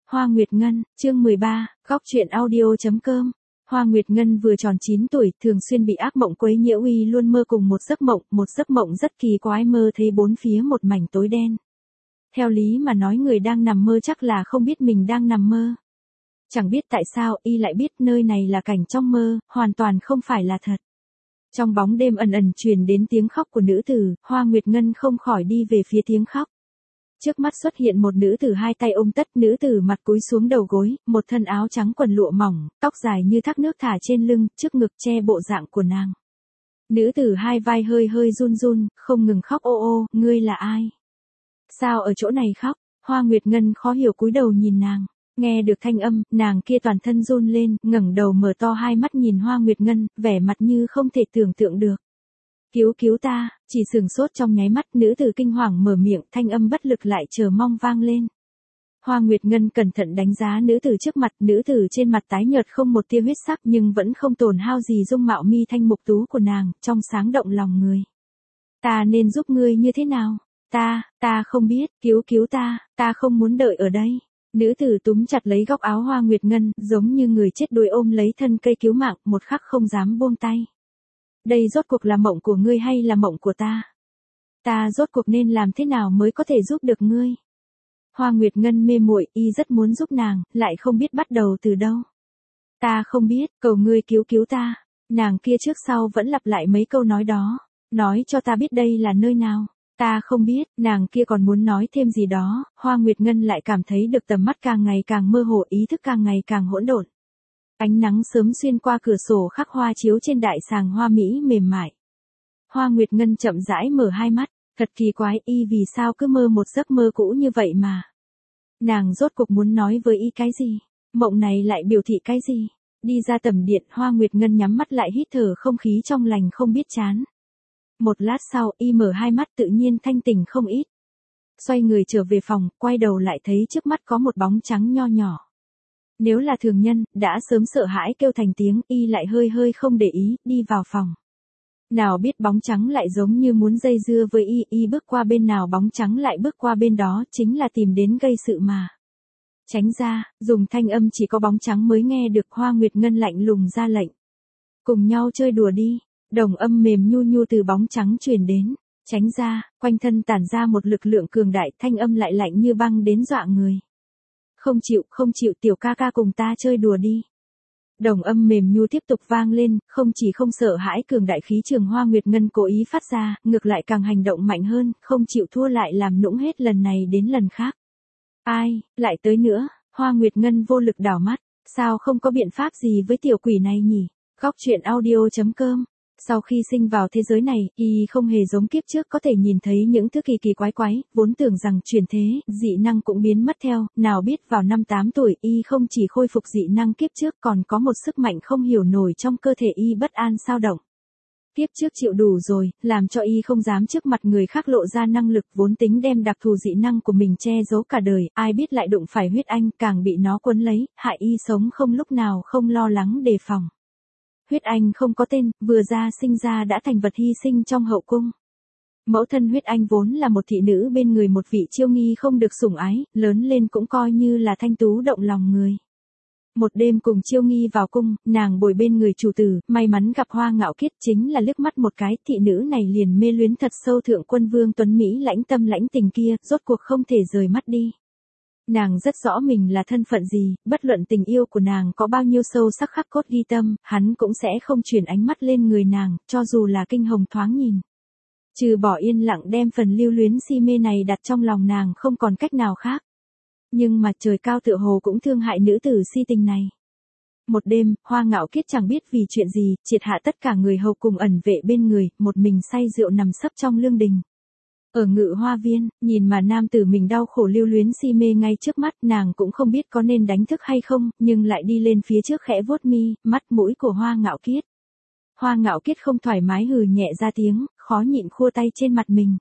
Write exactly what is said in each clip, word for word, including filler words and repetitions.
Hoa Nguyệt Ngân, chương mười ba, góc truyện audio chấm com. Hoa Nguyệt Ngân vừa tròn chín tuổi, thường xuyên bị ác mộng quấy nhiễu, y luôn mơ cùng một giấc mộng, một giấc mộng rất kỳ quái, mơ thấy bốn phía một mảnh tối đen. Theo lý mà nói, người đang nằm mơ chắc là không biết mình đang nằm mơ. Chẳng biết tại sao y lại biết nơi này là cảnh trong mơ, hoàn toàn không phải là thật. Trong bóng đêm ẩn ẩn truyền đến tiếng khóc của nữ tử, Hoa Nguyệt Ngân không khỏi đi về phía tiếng khóc. Trước mắt xuất hiện một nữ tử hai tay ôm tất, nữ tử mặt cúi xuống đầu gối, một thân áo trắng quần lụa mỏng, tóc dài như thác nước thả trên lưng, trước ngực che bộ dạng của nàng. Nữ tử hai vai hơi hơi run run, không ngừng khóc. Ô ô, ngươi là ai? Sao ở chỗ này khóc? Hoa Nguyệt Ngân khó hiểu cúi đầu nhìn nàng. Nghe được thanh âm, nàng kia toàn thân run lên, ngẩng đầu mở to hai mắt nhìn Hoa Nguyệt Ngân, vẻ mặt như không thể tưởng tượng được. Cứu cứu ta, chỉ sừng sốt trong nháy mắt, nữ tử kinh hoàng mở miệng, thanh âm bất lực lại chờ mong vang lên. Hoa Nguyệt Ngân cẩn thận đánh giá nữ tử trước mặt, nữ tử trên mặt tái nhợt không một tia huyết sắc nhưng vẫn không tổn hao gì dung mạo mi thanh mục tú của nàng, trong sáng động lòng người. Ta nên giúp ngươi như thế nào? Ta, ta không biết, cứu cứu ta, ta không muốn đợi ở đây. Nữ tử túm chặt lấy góc áo Hoa Nguyệt Ngân, giống như người chết đuối ôm lấy thân cây cứu mạng, một khắc không dám buông tay. Đây rốt cuộc là mộng của ngươi hay là mộng của ta? Ta rốt cuộc nên làm thế nào mới có thể giúp được ngươi? Hoa Nguyệt Ngân mê muội, y rất muốn giúp nàng, lại không biết bắt đầu từ đâu. Ta không biết, cầu ngươi cứu cứu ta. Nàng kia trước sau vẫn lặp lại mấy câu nói đó. Nói cho ta biết đây là nơi nào. Ta không biết, nàng kia còn muốn nói thêm gì đó, Hoa Nguyệt Ngân lại cảm thấy được tầm mắt càng ngày càng mơ hồ, ý thức càng ngày càng hỗn độn. Ánh nắng sớm xuyên qua cửa sổ khắc hoa chiếu trên đại sàng hoa mỹ mềm mại. Hoa Nguyệt Ngân chậm rãi mở hai mắt, thật kỳ quái, y vì sao cứ mơ một giấc mơ cũ như vậy mà. Nàng rốt cuộc muốn nói với y cái gì? Mộng này lại biểu thị cái gì? Đi ra tầm điện, Hoa Nguyệt Ngân nhắm mắt lại hít thở không khí trong lành không biết chán. Một lát sau, y mở hai mắt tự nhiên thanh tỉnh không ít. Xoay người trở về phòng, quay đầu lại thấy trước mắt có một bóng trắng nho nhỏ. Nếu là thường nhân, đã sớm sợ hãi kêu thành tiếng, y lại hơi hơi không để ý, đi vào phòng. Nào biết bóng trắng lại giống như muốn dây dưa với y, y bước qua bên nào bóng trắng lại bước qua bên đó, chính là tìm đến gây sự mà. Tránh ra, dùng thanh âm chỉ có bóng trắng mới nghe được. Hoa Nguyệt Ngân lạnh lùng ra lệnh. Cùng nhau chơi đùa đi. Đồng âm mềm nhu nhu từ bóng trắng truyền đến. Tránh ra, quanh thân tản ra một lực lượng cường đại, thanh âm lại lạnh như băng đến dọa người. Không chịu, không chịu, tiểu ca ca cùng ta chơi đùa đi. Đồng âm mềm nhu tiếp tục vang lên, không chỉ không sợ hãi cường đại khí trường Hoa Nguyệt Ngân cố ý phát ra, ngược lại càng hành động mạnh hơn, không chịu thua lại làm nũng hết lần này đến lần khác. Ai, lại tới nữa? Hoa Nguyệt Ngân vô lực đảo mắt, sao không có biện pháp gì với tiểu quỷ này nhỉ? Góc truyện audio chấm com. Sau khi sinh vào thế giới này, y không hề giống kiếp trước có thể nhìn thấy những thứ kỳ kỳ quái quái, vốn tưởng rằng chuyển thế, dị năng cũng biến mất theo, nào biết vào năm tám tuổi y không chỉ khôi phục dị năng kiếp trước còn có một sức mạnh không hiểu nổi trong cơ thể y bất an xao động. Kiếp trước chịu đủ rồi, làm cho y không dám trước mặt người khác lộ ra năng lực vốn tính đem đặc thù dị năng của mình che giấu cả đời, ai biết lại đụng phải huyết anh, càng bị nó quấn lấy, hại y sống không lúc nào không lo lắng đề phòng. Huyết Anh không có tên, vừa ra sinh ra đã thành vật hy sinh trong hậu cung. Mẫu thân Huyết Anh vốn là một thị nữ bên người một vị chiêu nghi không được sủng ái, lớn lên cũng coi như là thanh tú động lòng người. Một đêm cùng chiêu nghi vào cung, nàng bồi bên người chủ tử, may mắn gặp Hoa Ngạo Kiết, chính là liếc mắt một cái, thị nữ này liền mê luyến thật sâu thượng quân vương tuấn Mỹ lãnh tâm lãnh tình kia, rốt cuộc không thể rời mắt đi. Nàng rất rõ mình là thân phận gì, bất luận tình yêu của nàng có bao nhiêu sâu sắc khắc cốt ghi tâm, hắn cũng sẽ không chuyển ánh mắt lên người nàng, cho dù là kinh hồng thoáng nhìn. Trừ bỏ yên lặng đem phần lưu luyến si mê này đặt trong lòng nàng không còn cách nào khác. Nhưng mà trời cao tựa hồ cũng thương hại nữ tử si tình này. Một đêm, Hoa Ngạo Kiết chẳng biết vì chuyện gì, triệt hạ tất cả người hầu cùng ẩn vệ bên người, một mình say rượu nằm sấp trong lương đình. Ở Ngự Hoa Viên, nhìn mà nam tử mình đau khổ lưu luyến si mê ngay trước mắt, nàng cũng không biết có nên đánh thức hay không, nhưng lại đi lên phía trước khẽ vuốt mi, mắt mũi của Hoa Ngạo Kiết. Hoa Ngạo Kiết không thoải mái hừ nhẹ ra tiếng, khó nhịn khua tay trên mặt mình.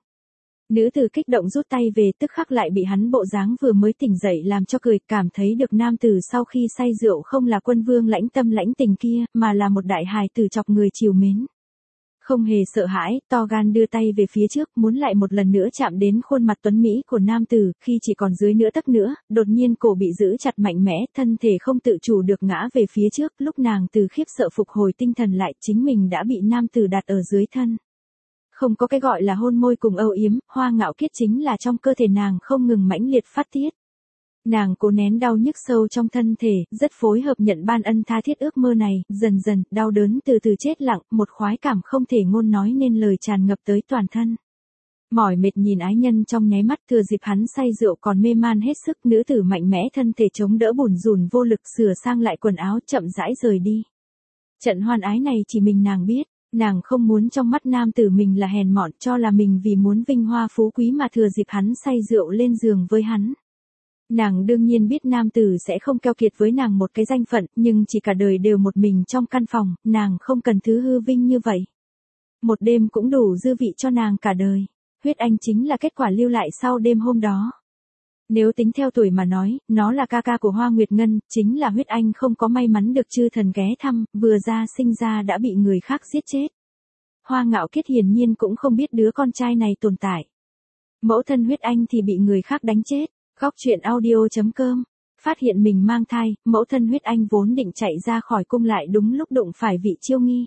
Nữ tử kích động rút tay về, tức khắc lại bị hắn bộ dáng vừa mới tỉnh dậy làm cho cười, cảm thấy được nam tử sau khi say rượu không là quân vương lãnh tâm lãnh tình kia, mà là một đại hài tử chọc người chiều mến. Không hề sợ hãi, to gan đưa tay về phía trước, muốn lại một lần nữa chạm đến khuôn mặt tuấn mỹ của nam tử, khi chỉ còn dưới nửa tấc nữa, đột nhiên cổ bị giữ chặt mạnh mẽ, thân thể không tự chủ được ngã về phía trước, lúc nàng từ khiếp sợ phục hồi tinh thần lại, chính mình đã bị nam tử đặt ở dưới thân. Không có cái gọi là hôn môi cùng âu yếm, Hoa Ngạo Kiết chính là trong cơ thể nàng không ngừng mãnh liệt phát tiết. Nàng cố nén đau nhức sâu trong thân thể, rất phối hợp nhận ban ân tha thiết ước mơ này, dần dần, đau đớn từ từ chết lặng, một khoái cảm không thể ngôn nói nên lời tràn ngập tới toàn thân. Mỏi mệt nhìn ái nhân trong nháy mắt, thừa dịp hắn say rượu còn mê man hết sức, nữ tử mạnh mẽ thân thể chống đỡ bủn rủn vô lực, sửa sang lại quần áo chậm rãi rời đi. Trận hoan ái này chỉ mình nàng biết, nàng không muốn trong mắt nam tử mình là hèn mọn, cho là mình vì muốn vinh hoa phú quý mà thừa dịp hắn say rượu lên giường với hắn. Nàng đương nhiên biết nam tử sẽ không keo kiệt với nàng một cái danh phận, nhưng chỉ cả đời đều một mình trong căn phòng, nàng không cần thứ hư vinh như vậy. Một đêm cũng đủ dư vị cho nàng cả đời. Huyết Anh chính là kết quả lưu lại sau đêm hôm đó. Nếu tính theo tuổi mà nói, nó là ca ca của Hoa Nguyệt Ngân, chính là Huyết Anh không có may mắn được chư thần ghé thăm, vừa ra sinh ra đã bị người khác giết chết. Hoa Ngạo Kiết hiển nhiên cũng không biết đứa con trai này tồn tại. Mẫu thân Huyết Anh thì bị người khác đánh chết. Góc truyện audio chấm com. Phát hiện mình mang thai, mẫu thân Huyết Anh vốn định chạy ra khỏi cung lại đúng lúc đụng phải vị Chiêu Nghi.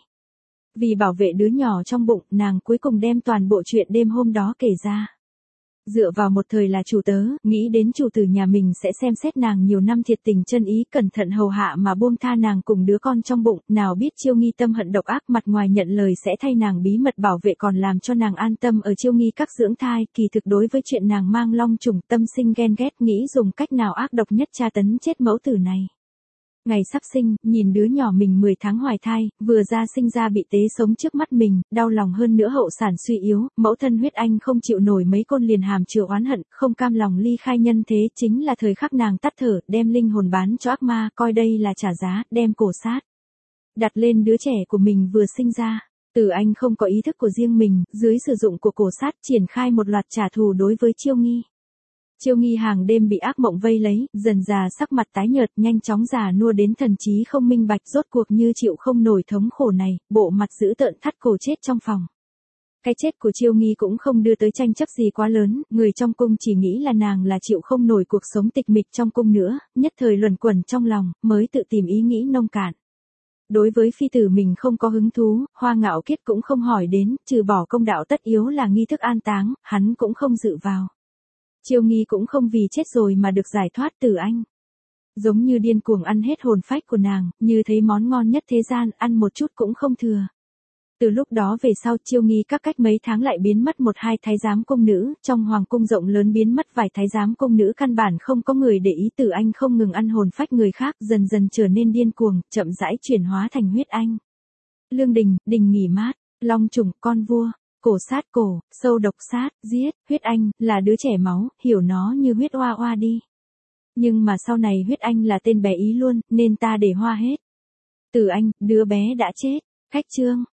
Vì bảo vệ đứa nhỏ trong bụng, nàng cuối cùng đem toàn bộ chuyện đêm hôm đó kể ra. Dựa vào một thời là chủ tớ, nghĩ đến chủ tử nhà mình sẽ xem xét nàng nhiều năm thiệt tình chân ý cẩn thận hầu hạ mà buông tha nàng cùng đứa con trong bụng, nào biết Chiêu Nghi tâm hận độc ác, mặt ngoài nhận lời sẽ thay nàng bí mật bảo vệ còn làm cho nàng an tâm ở Chiêu Nghi các dưỡng thai, kỳ thực đối với chuyện nàng mang long trùng tâm sinh ghen ghét, nghĩ dùng cách nào ác độc nhất tra tấn chết mẫu tử này. Ngày sắp sinh, nhìn đứa nhỏ mình mười tháng hoài thai, vừa ra sinh ra bị tế sống trước mắt mình, đau lòng hơn nữa hậu sản suy yếu, mẫu thân Huyết Anh không chịu nổi mấy côn liền hàm chứa oán hận, không cam lòng ly khai nhân thế, chính là thời khắc nàng tắt thở, đem linh hồn bán cho ác ma, coi đây là trả giá, đem cổ sát. Đặt lên đứa trẻ của mình vừa sinh ra. Từ Anh không có ý thức của riêng mình, dưới sử dụng của cổ sát triển khai một loạt trả thù đối với Chiêu Nghi. Chiêu Nghi hàng đêm bị ác mộng vây lấy, dần già sắc mặt tái nhợt, nhanh chóng già nua đến thần trí không minh bạch, rốt cuộc như chịu không nổi thống khổ này, bộ mặt dữ tợn thắt cổ chết trong phòng. Cái chết của Chiêu Nghi cũng không đưa tới tranh chấp gì quá lớn, người trong cung chỉ nghĩ là nàng là chịu không nổi cuộc sống tịch mịch trong cung nữa, nhất thời luẩn quẩn trong lòng, mới tự tìm ý nghĩ nông cạn. Đối với phi tử mình không có hứng thú, Hoa Ngạo Kiết cũng không hỏi đến, trừ bỏ công đạo tất yếu là nghi thức an táng, hắn cũng không dự vào. Chiêu Nghi cũng không vì chết rồi mà được giải thoát từ anh. Giống như điên cuồng ăn hết hồn phách của nàng, như thấy món ngon nhất thế gian, ăn một chút cũng không thừa. Từ lúc đó về sau, Chiêu Nghi các cách mấy tháng lại biến mất một hai thái giám cung nữ, trong hoàng cung rộng lớn biến mất vài thái giám cung nữ, căn bản không có người để ý. Từ anh không ngừng ăn hồn phách người khác, dần dần trở nên điên cuồng, chậm rãi chuyển hóa thành Huyết Anh. Lương đình, đình nghỉ mát, long trùng, con vua. Cổ sát cổ, sâu độc sát, giết, Huyết Anh, là đứa trẻ máu, hiểu nó như huyết oa oa đi. Nhưng mà sau này Huyết Anh là tên bé ý luôn, nên ta để hoa hết. Từ Anh, đứa bé đã chết. Khách chương.